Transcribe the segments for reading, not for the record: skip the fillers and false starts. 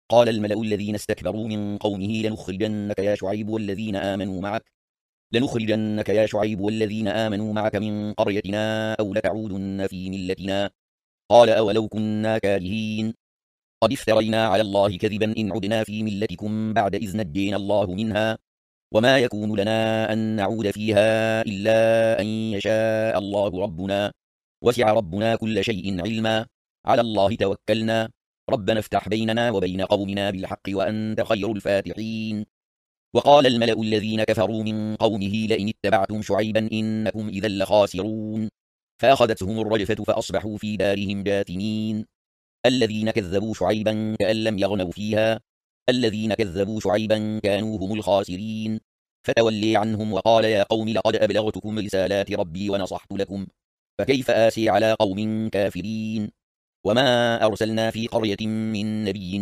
قال الملأ الذين استكبروا من قومه لنخرجنك يا شعيب والذين آمنوا معك من قريتنا أو لتعودن في ملتنا. قال أولو كنا كارهين قد افترينا على الله كذبا إن عدنا في ملتكم بعد إذ نجينا الله منها وما يكون لنا أن نعود فيها إلا أن يشاء الله ربنا وسع ربنا كل شيء علما على الله توكلنا ربنا افتح بيننا وبين قومنا بالحق وأنت خير الفاتحين. وقال الملأ الذين كفروا من قومه لئن اتبعتم شعيبا إنكم إذا لخاسرون فأخذتهم الرجفة فأصبحوا في دارهم جاثمين. الذين كذبوا شعيبا كأن لم يغنوا فيها الذين كذبوا شعيبا كانوا هم الخاسرين. فتولي عنهم وقال يا قوم لقد أبلغتكم رسالات ربي ونصحت لكم فكيف آسي على قوم كافرين. وما أرسلنا في قرية من نبي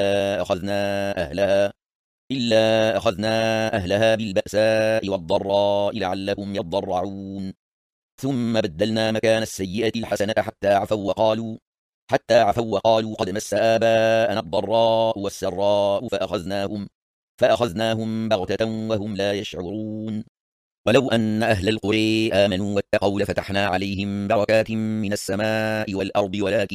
إلا أخذنا أهلها بالبأساء والضراء لعلهم يضرعون ثم بدلنا مكان السيئة الحسنة حتى عفوا وقالوا قد مس آباءنا الضراء والسراء فأخذناهم بغتة وهم لا يشعرون. ولو أن أهل القرى آمنوا واتقوا لفتحنا عليهم بركات من السماء والأرض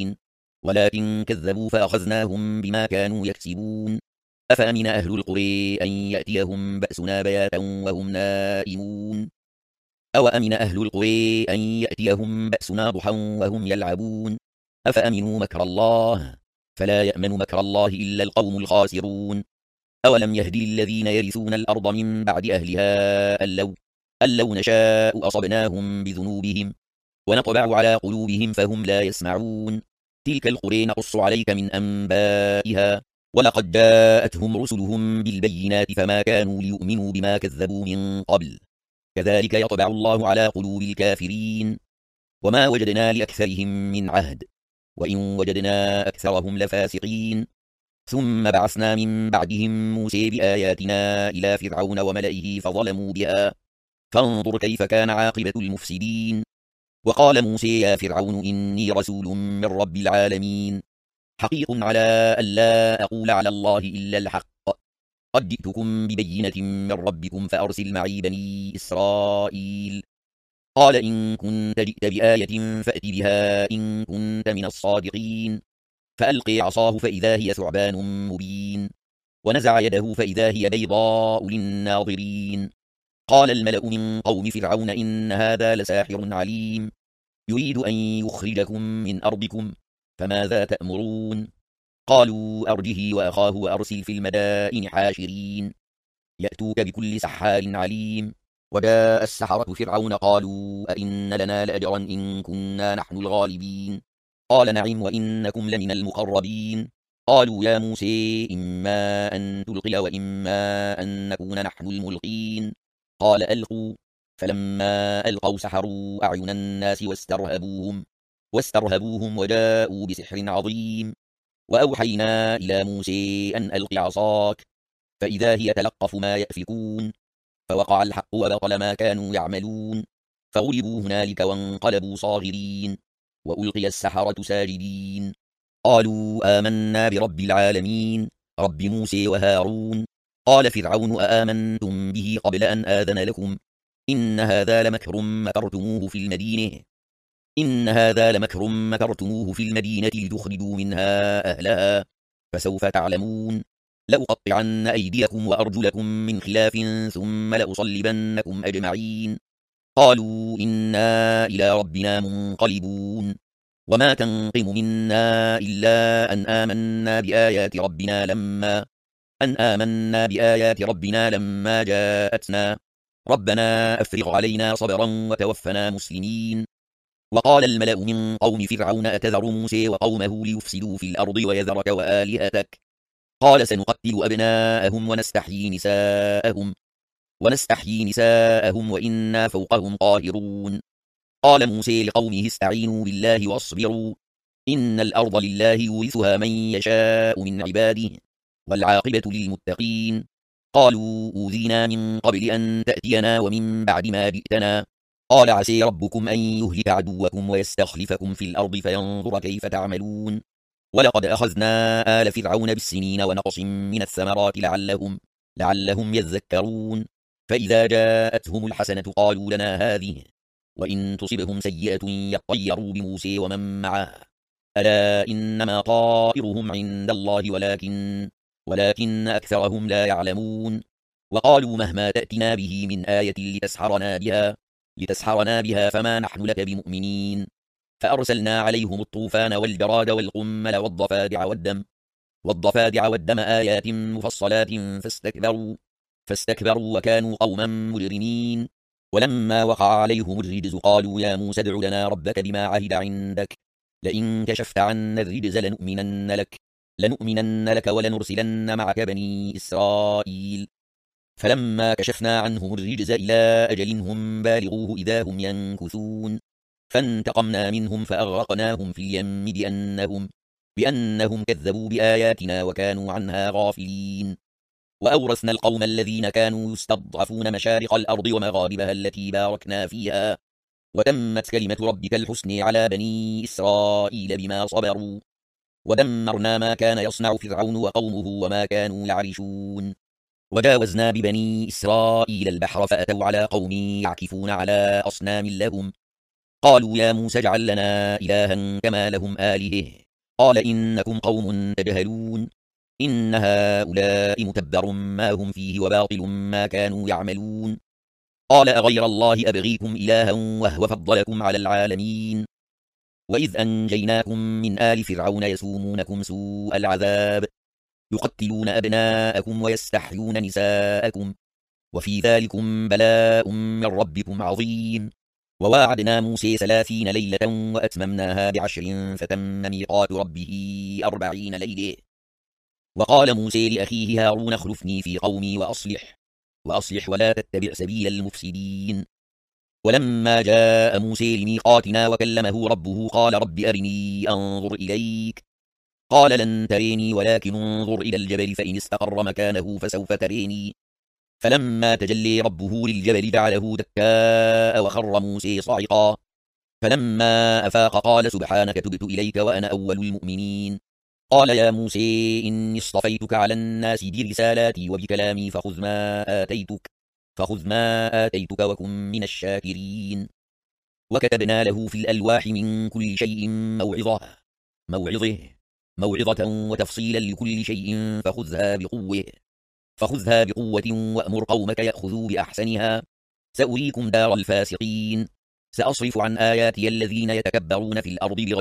ولكن كذبوا فأخذناهم بما كانوا يكسبون. أفأمن أهل القرى أن يأتيهم بأسنا بياتا وهم نائمون أو أمن أهل القرى أن يأتيهم بأسنا ضحى وهم يلعبون أفأمنوا مكر الله فلا يأمن مكر الله إلا القوم الخاسرون. أولم يهد للذين يرثون الأرض من بعد أهلها أن لو نشاء أصبناهم بذنوبهم ونطبع على قلوبهم فهم لا يسمعون. تلك القرى نقص عليك من أنبائها ولقد جاءتهم رسلهم بالبينات فما كانوا ليؤمنوا بما كذبوا من قبل كذلك يطبع الله على قلوب الكافرين. وما وجدنا لأكثرهم من عهد وإن وجدنا أكثرهم لفاسقين. ثم بعثنا من بعدهم موسى بآياتنا إلى فرعون وملئه فظلموا بها فانظر كيف كان عاقبة المفسدين. وقال موسى يا فرعون إني رسول من رب العالمين حقيق على ألا أقول على الله إلا الحق قد جئتكم ببينة من ربكم فأرسل معي بني إسرائيل. قال إن كنت جئت بآية فأت بها إن كنت من الصادقين. فألقي عصاه فإذا هي ثعبان مبين ونزع يده فإذا هي بيضاء للناظرين. قال الملأ من قوم فرعون إن هذا لساحر عليم يريد أن يخرجكم من أرضكم فماذا تأمرون. قالوا أرجه وأخاه وأرسل في المدائن حاشرين يأتوك بكل سحار عليم. وجاء السحرة فرعون قالوا أئن لنا لأجرا إن كنا نحن الغالبين. قال نعم وإنكم لمن المقربين. قالوا يا موسى إما أن تلقي وإما أن نكون نحن الملقين. قال ألقوا فلما ألقوا سحروا أعين الناس واسترهبوهم وجاءوا بسحر عظيم. وأوحينا إلى موسى أن ألق عصاك فإذا هي تلقف ما يأفكون فوقع الحق وبطل ما كانوا يعملون فغلبوا هنالك وانقلبوا صاغرين وألقي السحرة ساجدين. قالوا آمنا برب العالمين رب موسى وهارون. قال فرعون أآمنتم به قبل أن آذن لكم إن هذا لمكر مكرتموه في المدينة لتخرجوا منها أهلها فسوف تعلمون. لأقطعن أيديكم وأرجلكم من خلاف ثم لأصلبنكم أجمعين. قالوا إنا إلى ربنا منقلبون. وما تنقم منا إلا أن آمنا بآيات ربنا لما جاءتنا ربنا أفرغ علينا صبرا وتوفنا مسلمين. وقال الملأ من قوم فرعون أتذر موسى وقومه ليفسدوا في الأرض ويذرك وآلهتك قال سنقتل أبناءهم ونستحيي نساءهم وإنا فوقهم قاهرون. قال موسى لقومه استعينوا بالله واصبروا إن الأرض لله يورثها من يشاء من عباده والعاقبة للمتقين. قالوا أوذينا من قبل أن تأتينا ومن بعد ما جئتنا قال عسى ربكم أن يهلك عدوكم ويستخلفكم في الأرض فينظر كيف تعملون. ولقد أخذنا آل فرعون بالسنين ونقص من الثمرات لعلهم يذكرون فإذا جاءتهم الحسنة قالوا لنا هذه وإن تصبهم سيئة يطيروا بموسى ومن معه ألا إنما طائرهم عند الله ولكن أكثرهم لا يعلمون وقالوا مهما تأتنا به من آية لتسحرنا بها فما نحن لك بمؤمنين فأرسلنا عليهم الطوفان والجراد والقمل والضفادع والدم آيات مفصلات فاستكبروا وكانوا قوما مجرمين ولما وقع عليهم الرجز قالوا يا موسى ادع لنا ربك بما عهد عندك لئن كشفت عنا الرجز لنؤمنن لك ولنرسلن معك بني إسرائيل فلما كشفنا عنهم الرجز إلى أجل هم بالغوه إذا هم ينكثون فانتقمنا منهم فأغرقناهم في اليم بأنهم كذبوا بآياتنا وكانوا عنها غافلين وأورثنا القوم الذين كانوا يستضعفون مشارق الأرض ومغاربها التي باركنا فيها وتمت كلمة ربك الحسن على بني إسرائيل بما صبروا ودمرنا ما كان يصنع فرعون وقومه وما كانوا يعرشون وجاوزنا ببني إسرائيل البحر فأتوا على قوم يعكفون على أصنام لهم قالوا يا موسى اجعل لنا إلها كما لهم آلهة قال إنكم قوم تجهلون إن هؤلاء متبر ما هم فيه وباطل ما كانوا يعملون قال أغير الله أبغيكم إلها وهو فضلكم على العالمين وإذ أنجيناكم من آل فرعون يسومونكم سوء العذاب يقتلون أبناءكم ويستحيون نساءكم وفي ذلكم بلاء من ربكم عظيم وواعدنا موسى 30 ليلة وأتممناها ب10 فتم ميقات ربه 40 ليلة وقال موسى لأخيه هارون اخلفني في قومي وأصلح ولا تتبع سبيل المفسدين ولما جاء موسى لميقاتنا وكلمه ربه قال رب أرني أنظر إليك قال لن تريني ولكن انظر إلى الجبل فإن استقر مكانه فسوف تريني فلما تجلي ربه للجبل جعله دكاء وخر موسى صاعقا فلما أفاق قال سبحانك تبت إليك وأنا أول المؤمنين قال يا موسى إني اصطفيتك على الناس برسالاتي وبكلامي فخذ ما آتيتك وكن من الشاكرين وكتبنا له في الألواح من كل شيء موعظة وتفصيلا لكل شيء فخذها بقوة وأمر قومك يأخذوا بأحسنها سأريكم دار الفاسقين سأصرف عن آياتي الذين يتكبرون في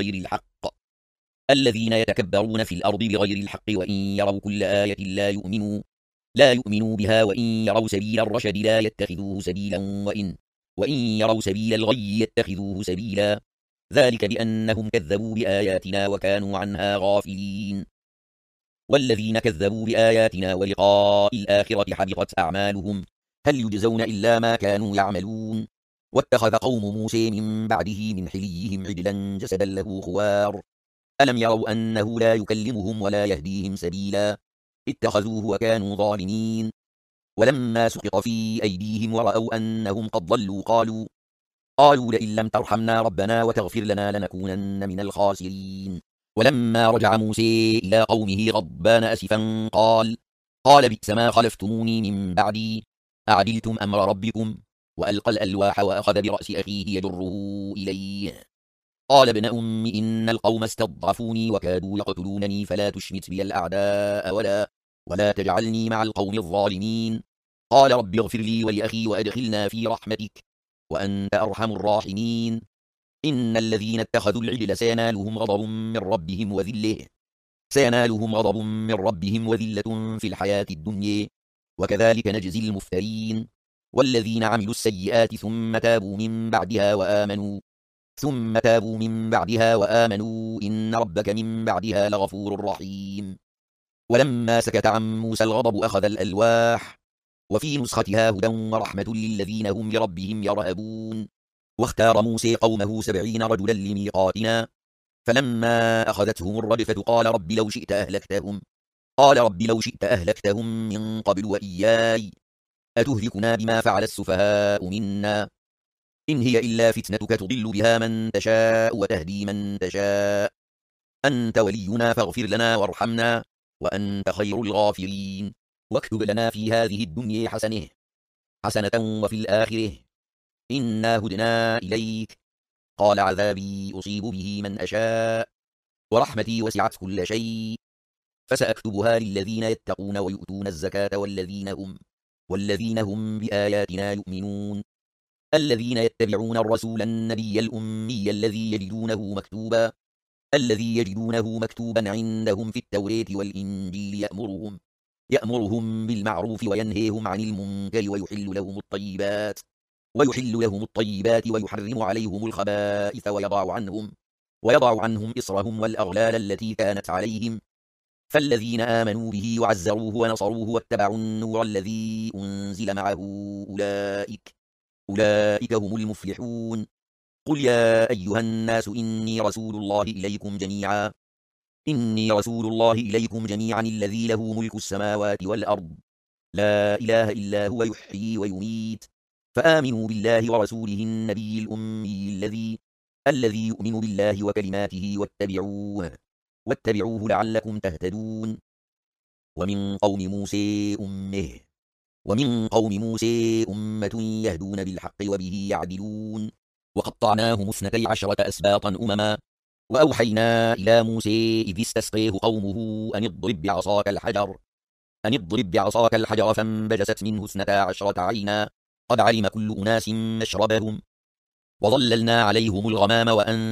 الأرض بغير الحق وإن يروا كل آية لا يؤمنوا بها وإن يروا سبيل الرشد لا يتخذوه سبيلا وإن يروا سبيل الغي يتخذوه سبيلا ذلك بأنهم كذبوا بآياتنا وكانوا عنها غافلين والذين كذبوا بآياتنا ولقاء الآخرة حبطت أعمالهم هل يجزون إلا ما كانوا يعملون واتخذ قوم موسى من بعده من حليهم عجلا جسدا له خوار ألم يروا أنه لا يكلمهم ولا يهديهم سبيلا اتخذوه وكانوا ظالمين ولما سقط في أيديهم ورأوا أنهم قد ضلوا قالوا لئن لم ترحمنا ربنا وتغفر لنا لنكونن من الخاسرين ولما رجع موسى إلى قومه غضبان أسفا قال بئس ما خلفتموني من بعدي أعدلتم أمر ربكم وألقى الألواح وأخذ برأس أخيه يجره إليه قال ابن أم إن القوم استضعفوني وكادوا يقتلونني فلا تشمت بي الأعداء ولا تجعلني مع القوم الظالمين قال رب اغفر لي ولأخي وأدخلنا في رحمتك وأنت أرحم الراحمين إن الذين اتخذوا العجل سينالهم غضب من ربهم وذلة في الحياة الدنيا وكذلك نجزي المفترين والذين عملوا السيئات ثم تابوا من بعدها وآمنوا إن ربك من بعدها لغفور رحيم ولما سكت عن موسى الغضب أخذ الألواح وفي نسختها هدى ورحمة للذين هم لربهم يرهبون واختار موسى قومه 70 رجلا لميقاتنا فلما أخذتهم الرجفة قال رب لو شئت أهلكتهم من قبل وإياي أتهلكنا بما فعل السفهاء منا إن هي إلا فتنتك تضل بها من تشاء وتهدي من تشاء أنت ولينا فاغفر لنا وارحمنا، وأنت خير الغافرين. واكتب لنا في هذه الدنيا حسنة وفي الآخرة إنا هدنا إليك. قال عذابي أصيب به من أشاء، ورحمتي وسعت كل شيء، فسأكتبها للذين يتقون ويؤتون الزكاة والذين هم بآياتنا يؤمنون. الذين يتبعون الرسول النبي الأمي الذي يجدونه مكتوبا عندهم في التوراة والإنجيل يأمرهم بالمعروف وينهيهم عن المنكر ويحل لهم الطيبات ويحرم عليهم الخبائث ويضع عنهم إصرهم والأغلال التي كانت عليهم. فالذين آمنوا به وعزروه ونصروه واتبعوا النور الذي أنزل معه أولئك هم المفلحون. قل يا أيها الناس إني رسول الله إليكم جميعا الذي له ملك السماوات والأرض، لا إله إلا هو يحيي ويميت. فآمنوا بالله ورسوله النبي الأمي الذي يؤمن بالله وكلماته واتبعوه لعلكم تهتدون. ومن قوم موسى أمة يهدون بالحق وبه يعدلون. وقطعناهم 12 أسباطا أمما. وأوحينا إلى موسى إذ استسقيه قومه أن اضرب بعصاك الحجر فانبجست منه 12 عينا قد علم كل أناس مشربهم. وظللنا عليهم الغمام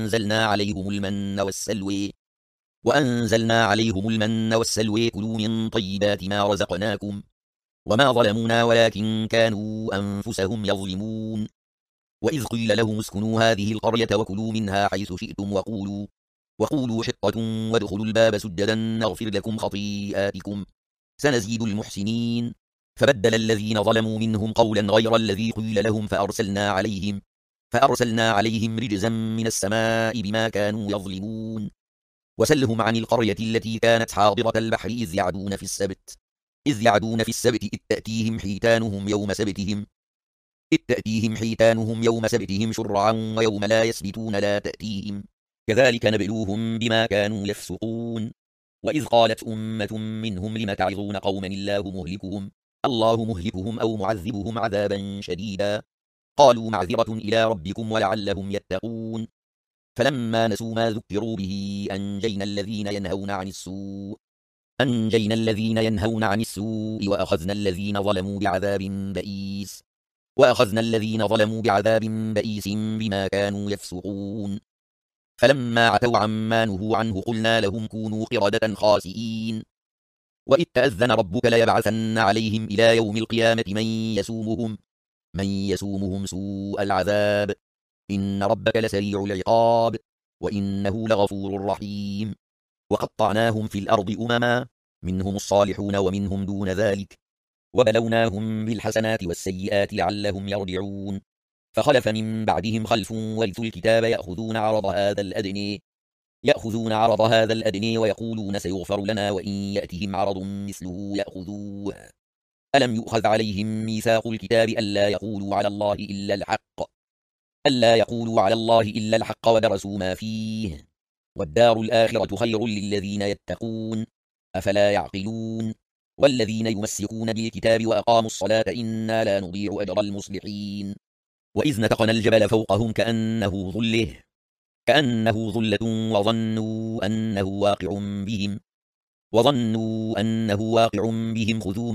وأنزلنا عليهم المن والسلوى كلوا من طيبات ما رزقناكم وما ظلمونا ولكن كانوا أنفسهم يظلمون. وإذ قيل لهم اسكنوا هذه القرية وكلوا منها حيث شئتم وقولوا حطة وادخلوا الباب سجدا نغفر لكم خطيئاتكم سنزيد المحسنين. فبدل الذين ظلموا منهم قولا غير الذي قيل لهم فأرسلنا عليهم رجزا من السماء بما كانوا يظلمون. وسلهم عن القرية التي كانت حاضرة البحر إذ يعدون في السبت إذ تأتيهم حيتانهم يوم سبتهم شرعا ويوم لا يسبتون لا تأتيهم كذلك نبلوهم بما كانوا يفسقون. وإذ قالت أمة منهم لم تعظون قوما الله مهلكهم أو معذبهم عذابا شديدا قالوا معذرة إلى ربكم ولعلهم يتقون. فلما نسوا ما ذكروا به أنجينا الذين ينهون عن السوء وأخذنا الذين ظلموا بعذاب بئيس بما كانوا يفسقون. فلما عتوا عما نهوا عنه قلنا لهم كونوا قردة خاسئين. وإذ تأذن ربك ليبعثن عليهم إلى يوم القيامة من يسومهم سوء العذاب إن ربك لسريع العقاب وإنه لغفور رحيم. وقطعناهم في الأرض أمما منهم الصالحون ومنهم دون ذلك وبلوناهم بالحسنات والسيئات لعلهم يرجعون. فخلف من بعدهم خلف ورثوا الكتاب يأخذون عرض هذا الأدنى ويقولون سيغفر لنا وإن يأتهم عرض مثله يأخذوه. ألم يؤخذ عليهم ميثاق الكتاب ألا يقولوا على الله إلا الحق ودرسوا ما فيه والدار الآخرة خير للذين يتقون أفلا يعقلون. والذين يمسكون بالكتاب وأقاموا الصلاة إنا لا نضيع أجر المصلحين. وإذ نتقنا الجبل فوقهم كأنه ظلة وظنوا أنه واقع بهم خذوا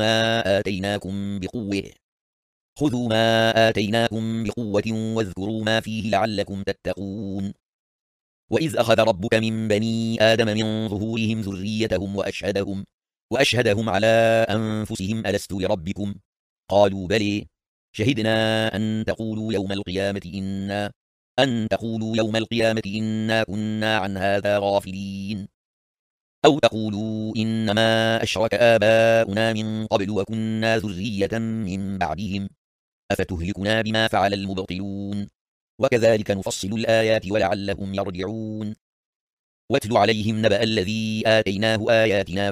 ما آتيناكم بقوة واذكروا ما فيه لعلكم تتقون. وإذ أخذ ربك من بني آدم من ظهورهم ذريتهم وأشهدهم على أنفسهم ألست لربكم قالوا بلى شهدنا أن تقولوا يوم القيامة إنا كنا عن هذا غافلين أو تقولوا إنما أشرك آباؤنا من قبل وكنا ذرية من بعدهم أفتهلكنا بما فعل المبطلون وكذلك نفصل الآيات ولعلهم يرجعون. واتل عليهم نبأ الذي آتيناه آياتنا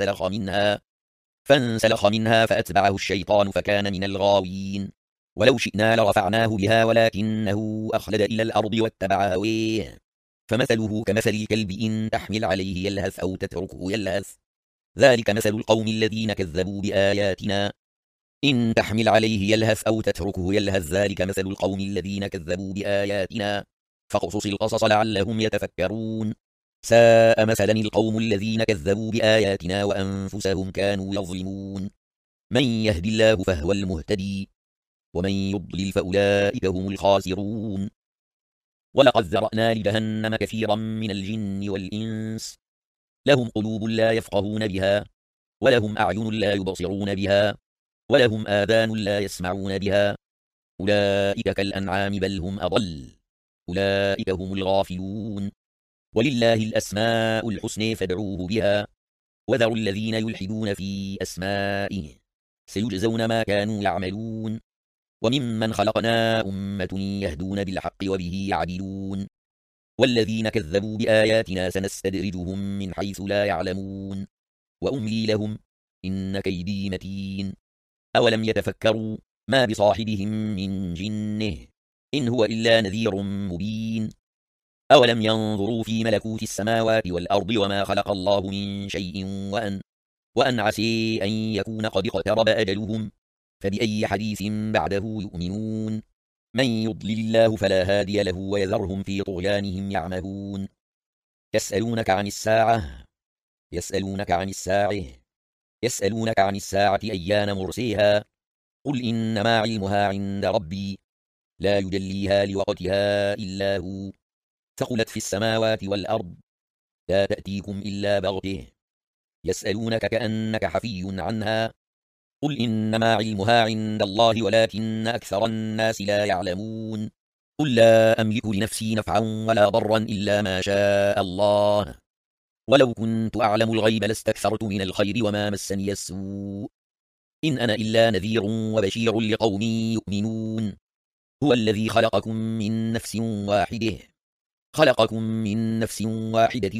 فانسلخ منها فأتبعه الشيطان فكان من الغاوين. ولو شئنا لرفعناه بها ولكنه أخلد إلى الأرض واتبع هويه فمثله كمثل الكلب إن تحمل عليه يلهث أو تتركه يلهث، ذلك مثل القوم الذين كذبوا بآياتنا. إن تحمل عليه يلهث أو تتركه يلهث، ذلك مثل القوم الذين كذبوا بآياتنا، فاقصص القصص لعلهم يتفكرون. ساء مثلا القوم الذين كذبوا بآياتنا وأنفسهم كانوا يظلمون. من يهد الله فهو المهتدي، ومن يضلل فأولئك هم الخاسرون. ولقد ذرأنا لجهنم كثيرا من الجن والإنس، لهم قلوب لا يفقهون بها، ولهم أعين لا يبصرون بها، ولهم آذان لا يسمعون بها، أولئك كالأنعام بل هم أضل، أولئك هم الغافلون. ولله الأسماء الحسنى فادعوه بها، وذروا الذين يلحدون في أسمائه، سيجزون ما كانوا يعملون. وممن خلقنا أمة يهدون بالحق وبه يعدلون، والذين كذبوا بآياتنا سنستدرجهم من حيث لا يعلمون، وأملي لهم إن كيدي متين. أولم يتفكروا ما بصاحبهم من جنة إن هو إلا نذير مبين. أولم ينظروا في ملكوت السماوات والأرض وما خلق الله من شيء وأن عسى أن يكون قد اقترب أجلهم، فبأي حديث بعده يؤمنون. من يضلل الله فلا هادي له ويذرهم في طغيانهم يعمهون. يسألونك عن الساعة يسألونك عن الساعة أيان مرسيها، قل إنما علمها عند ربي، لا يجليها لوقتها إلا هو، ثقلت في السماوات والأرض، لا تأتيكم إلا بغته. يسألونك كأنك حفي عنها، قل إنما علمها عند الله ولكن أكثر الناس لا يعلمون. قل لا أملك لنفسي نفعا ولا ضرا إلا ما شاء الله، ولو كنت أعلم الغيب لاستكثرت من الخير وما مسني السوء، إن أنا إلا نذير وبشير لقوم يؤمنون. هو الذي خلقكم من نفس واحدة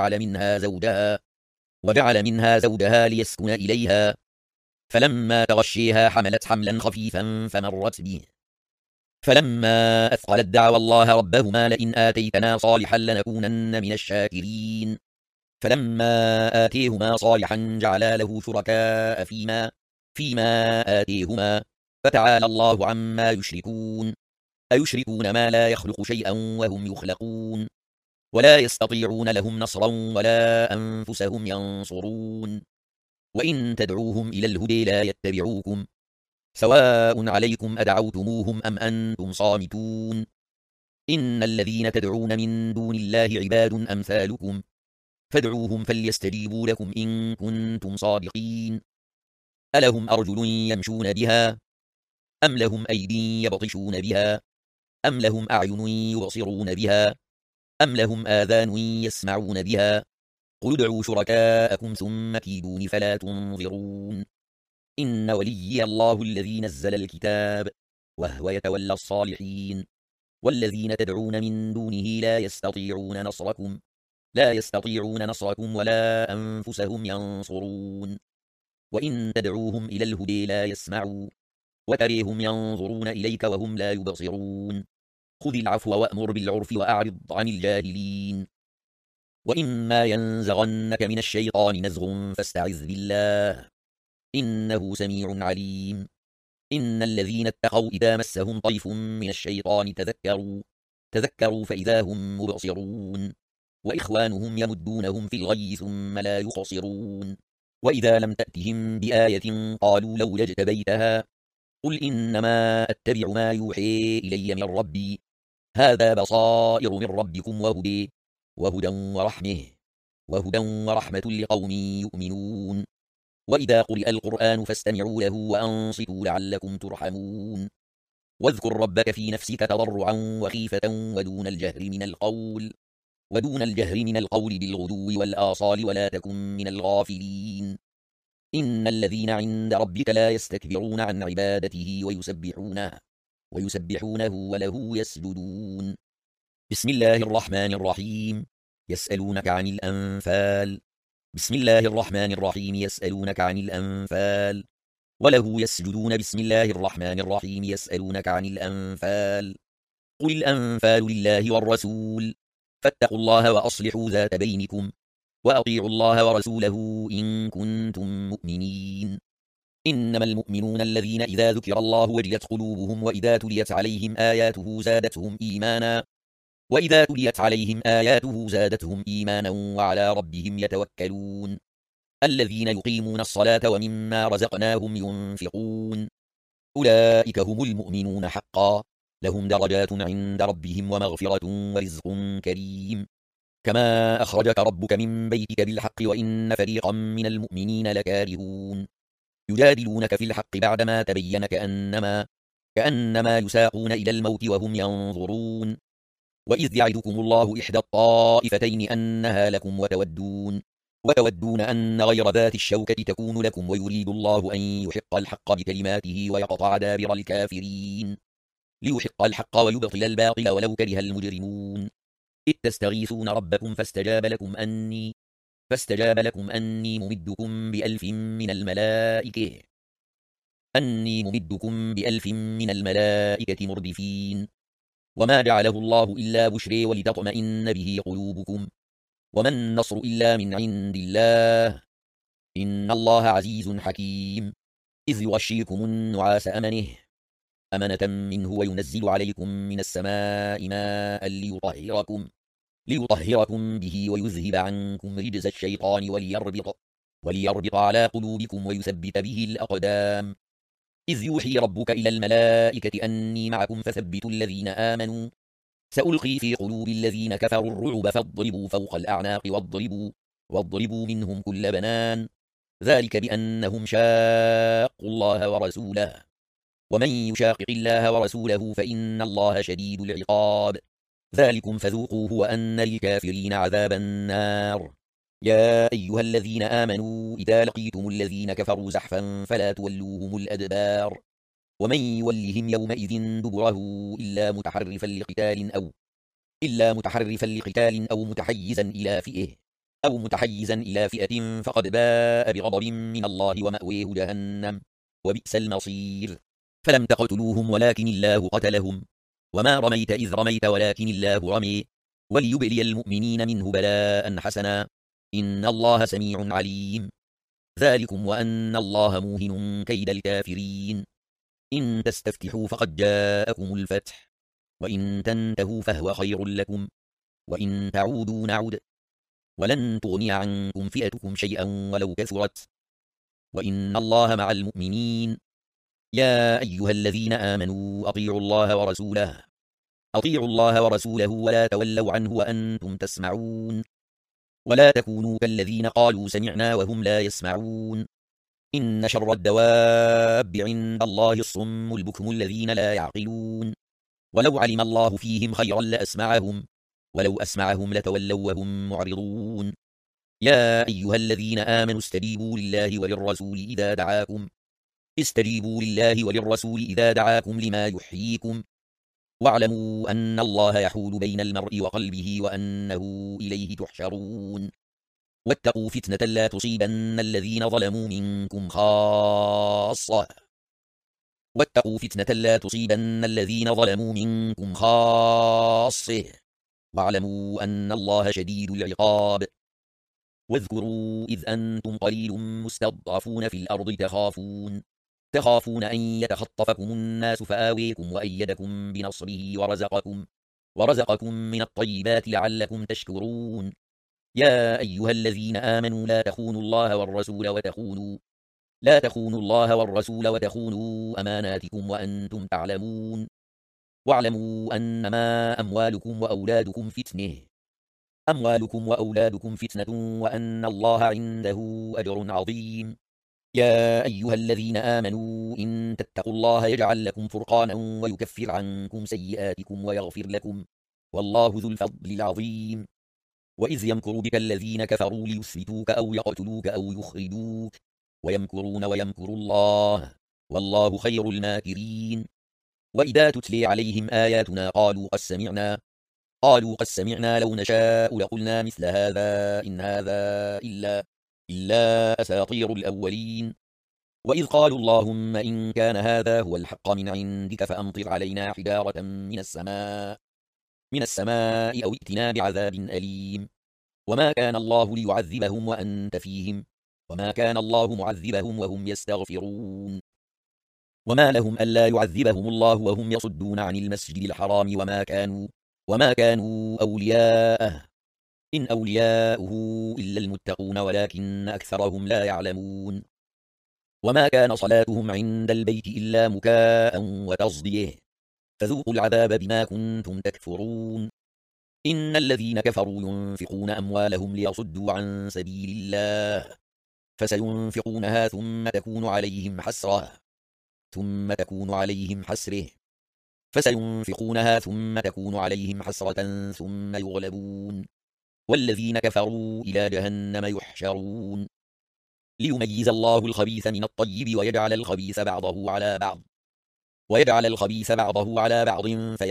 وجعل منها زوجها ليسكن إليها، فلما تغشيها حملت حملا خفيفا فمرت به، فلما أثقلت دعوا الله ربهما لئن آتيتنا صالحا لنكونن من الشاكرين، فلما آتيهما صالحا جعلا له شركاء فيما آتيهما، فتعالى الله عما يشركون. أيشركون ما لا يخلق شيئا وهم يخلقون، ولا يستطيعون لهم نصرا ولا أنفسهم ينصرون. وإن تدعوهم إلى الهدى لا يتبعوكم، سواء عليكم أدعوتموهم أم أنتم صامتون. إن الذين تدعون من دون الله عباد أمثالكم، فادعوهم فليستجيبوا لكم إن كنتم صادقين. ألهم أرجل يمشون بها، أم لهم أيدي يبطشون بها، أم لهم أعين يبصرون بها، أم لهم آذان يسمعون بها، قل ادعوا شركاءكم ثم كيدون فلا تنظرون. إن وليي الله الذي نزل الكتاب، وهو يتولى الصالحين. والذين تدعون من دونه لا يستطيعون نصركم ولا أنفسهم ينصرون. وإن تدعوهم إلى الهدى لا يسمعوا، وتريهم ينظرون إليك وهم لا يبصرون. خذ العفو وأمر بالعرف وأعرض عن الجاهلين. وإما ينزغنك من الشيطان نزغ فاستعذ بالله، إنه سميع عليم. إن الذين اتقوا إذا مسهم طيف من الشيطان تذكروا فإذا هم مبصرون، وإخوانهم يمدونهم في الغي ثم لا يقصرون. وإذا لم تأتهم بآية قالوا لولا اجتبيتها، قل إنما أتبع ما يوحي إلي من ربي، هذا بصائر من ربكم وهدى ورحمة لقوم يؤمنون. وإذا قرئ القرآن فاستمعوا له وأنصتوا لعلكم ترحمون. واذكر ربك في نفسك تضرعا وخيفة ودون الجهر من القول بالغدو والآصال ولا تكن من الغافلين. إن الذين عند ربك لا يستكبرون عن عبادته ويسبحونه وله يسجدون. بسم الله الرحمن الرحيم. يسألونك عن الأنفال. بسم الله الرحمن الرحيم. يسألونك عن الأنفال وله يسجدون. بسم الله الرحمن الرحيم. يسألونك عن الأنفال، قل الأنفال لله والرسول، فاتقوا الله وأصلحوا ذات بينكم وأطيعوا الله ورسوله إن كنتم مؤمنين. إنما المؤمنون الذين إذا ذكر الله وجلت قلوبهم وإذا تليت عليهم آياته زادتهم إيمانا وعلى ربهم يتوكلون. الذين يقيمون الصلاة ومما رزقناهم ينفقون أولئك هم المؤمنون حقا، لهم درجات عند ربهم ومغفرة ورزق كريم. كما أخرجك ربك من بيتك بالحق وإن فريقا من المؤمنين لكارهون يجادلونك في الحق بعدما تبين كأنما يساقون إلى الموت وهم ينظرون. وإذ يعدكم الله إحدى الطائفتين أنها لكم وتودون أن غير ذات الشوكة تكون لكم ويريد الله أن يحق الحق بكلماته ويقطع دابر الكافرين ليحق الحق ويبطل الباطل ولو كره المجرمون. إذ تستغيثون ربكم فاستجاب لكم أني ممدكم بألف من الملائكة مردفين. وما جعله الله إلا بشرى ولتطمئن به قلوبكم وما النصر إلا من عند الله إن الله عزيز حكيم. إذ يغشيكم النعاس أمنة منه وينزل عليكم من السماء ماء ليطهركم به ويذهب عنكم رجز الشيطان وليربط على قلوبكم ويثبت به الأقدام. إذ يوحي ربك إلى الملائكة أني معكم فثبتوا الذين آمنوا سألقي في قلوب الذين كفروا الرعب فاضربوا فوق الأعناق واضربوا منهم كل بنان ذلك بأنهم شاقوا الله ورسوله ومن يشاقق الله ورسوله فإن الله شديد العقاب. ذلكم فذوقوه وأن للكافرين عذاب النار. يا أيها الذين آمنوا إذا لقيتم الذين كفروا زحفا فلا تولوهم الأدبار ومن يولهم يومئذ دبره إلا متحرفا لقتال أو متحيزا إلى فئة فقد باء بغضب من الله ومأويه جهنم وبئس المصير. فلم تقتلوهم ولكن الله قتلهم وما رميت إذ رميت ولكن الله رمي وليبلي المؤمنين منه بلاء حسنا إن الله سميع عليم. ذلكم وأن الله موهن كيد الكافرين. إن تستفتحوا فقد جاءكم الفتح وإن تنتهوا فهو خير لكم وإن تعودوا نعد ولن تغني عنكم فئتكم شيئا ولو كثرت وإن الله مع المؤمنين. يا أيها الذين آمنوا أطيعوا الله ورسوله ولا تولوا عنه وأنتم تسمعون ولا تكونوا كالذين قالوا سمعنا وهم لا يسمعون. إن شر الدواب عند الله الصم البكم الذين لا يعقلون ولو علم الله فيهم خيرا لأسمعهم ولو أسمعهم لتولوا وهم معرضون. يا أيها الذين آمنوا استجيبوا لله وللرسول إذا دعاكم لما يحييكم واعلموا أن الله يحول بين المرء وقلبه وأنه إليه تحشرون. واتقوا فتنة لا تصيبن الذين ظلموا منكم خاصة واعلموا أن الله شديد العقاب. واذكروا إذ أنتم قليل مستضعفون في الأرض تخافون أن يتخطفكم الناس فآويكم وأيدكم بنصره ورزقكم من الطيبات لعلكم تشكرون. يا أيها الذين آمنوا لا تخونوا الله والرسول وتخونوا أماناتكم وأنتم تعلمون. واعلموا أنما أموالكم وأولادكم فتنة وأن الله عنده أجر عظيم. يا أيها الذين آمنوا إن تتقوا الله يجعل لكم فرقانا ويكفر عنكم سيئاتكم ويغفر لكم والله ذو الفضل العظيم. وإذ يمكر بك الذين كفروا ليثبتوك أو يقتلوك أو يخرجوك ويمكرون ويمكر الله والله خير الماكرين. وإذا تتلي عليهم آياتنا قالوا قد سمعنا لو نشاء لقلنا مثل هذا إن هذا إلا أساطير الأولين. وإذ قالوا اللهم إن كان هذا هو الحق من عندك فأمطر علينا حجارة من السماء من السماء أو ائتنا بعذاب أليم وما كان الله ليعذبهم وأنت فيهم وما كان الله معذبهم وهم يستغفرون وما لهم ألا يعذبهم الله وهم يصدون عن المسجد الحرام وما كانوا أولياءه إن أولياؤه إلا المتقون ولكن أكثرهم لا يعلمون وما كان صلاتهم عند البيت إلا مكاء وتصديه فذوقوا العذاب بما كنتم تكفرون إن الذين كفروا ينفقون أموالهم ليصدوا عن سبيل الله فسينفقونها ثم تكون عليهم حسرة ثم يغلبون والذين كفروا إلى جهنم يحشرون ليميز الله الخبيث من الطيب ويجعل الخبيث بعضه على بعض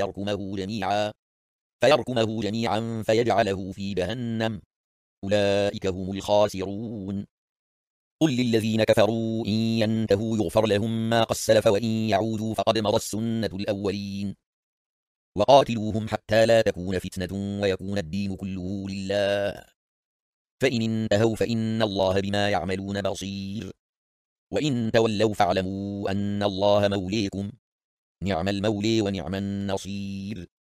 فيركمه جميعا فيجعله في جهنم أولئك هم الخاسرون قل للذين كفروا إن ينتهوا يغفر لهم ما قد سلف وإن يعودوا فقد مضت سنة الأولين وقاتلوهم حتى لا تكون فتنة ويكون الدين كله لله فإن انتهوا فإن الله بما يعملون بصير وإن تولوا فاعلموا أن الله موليكم نعم المولي ونعم النصير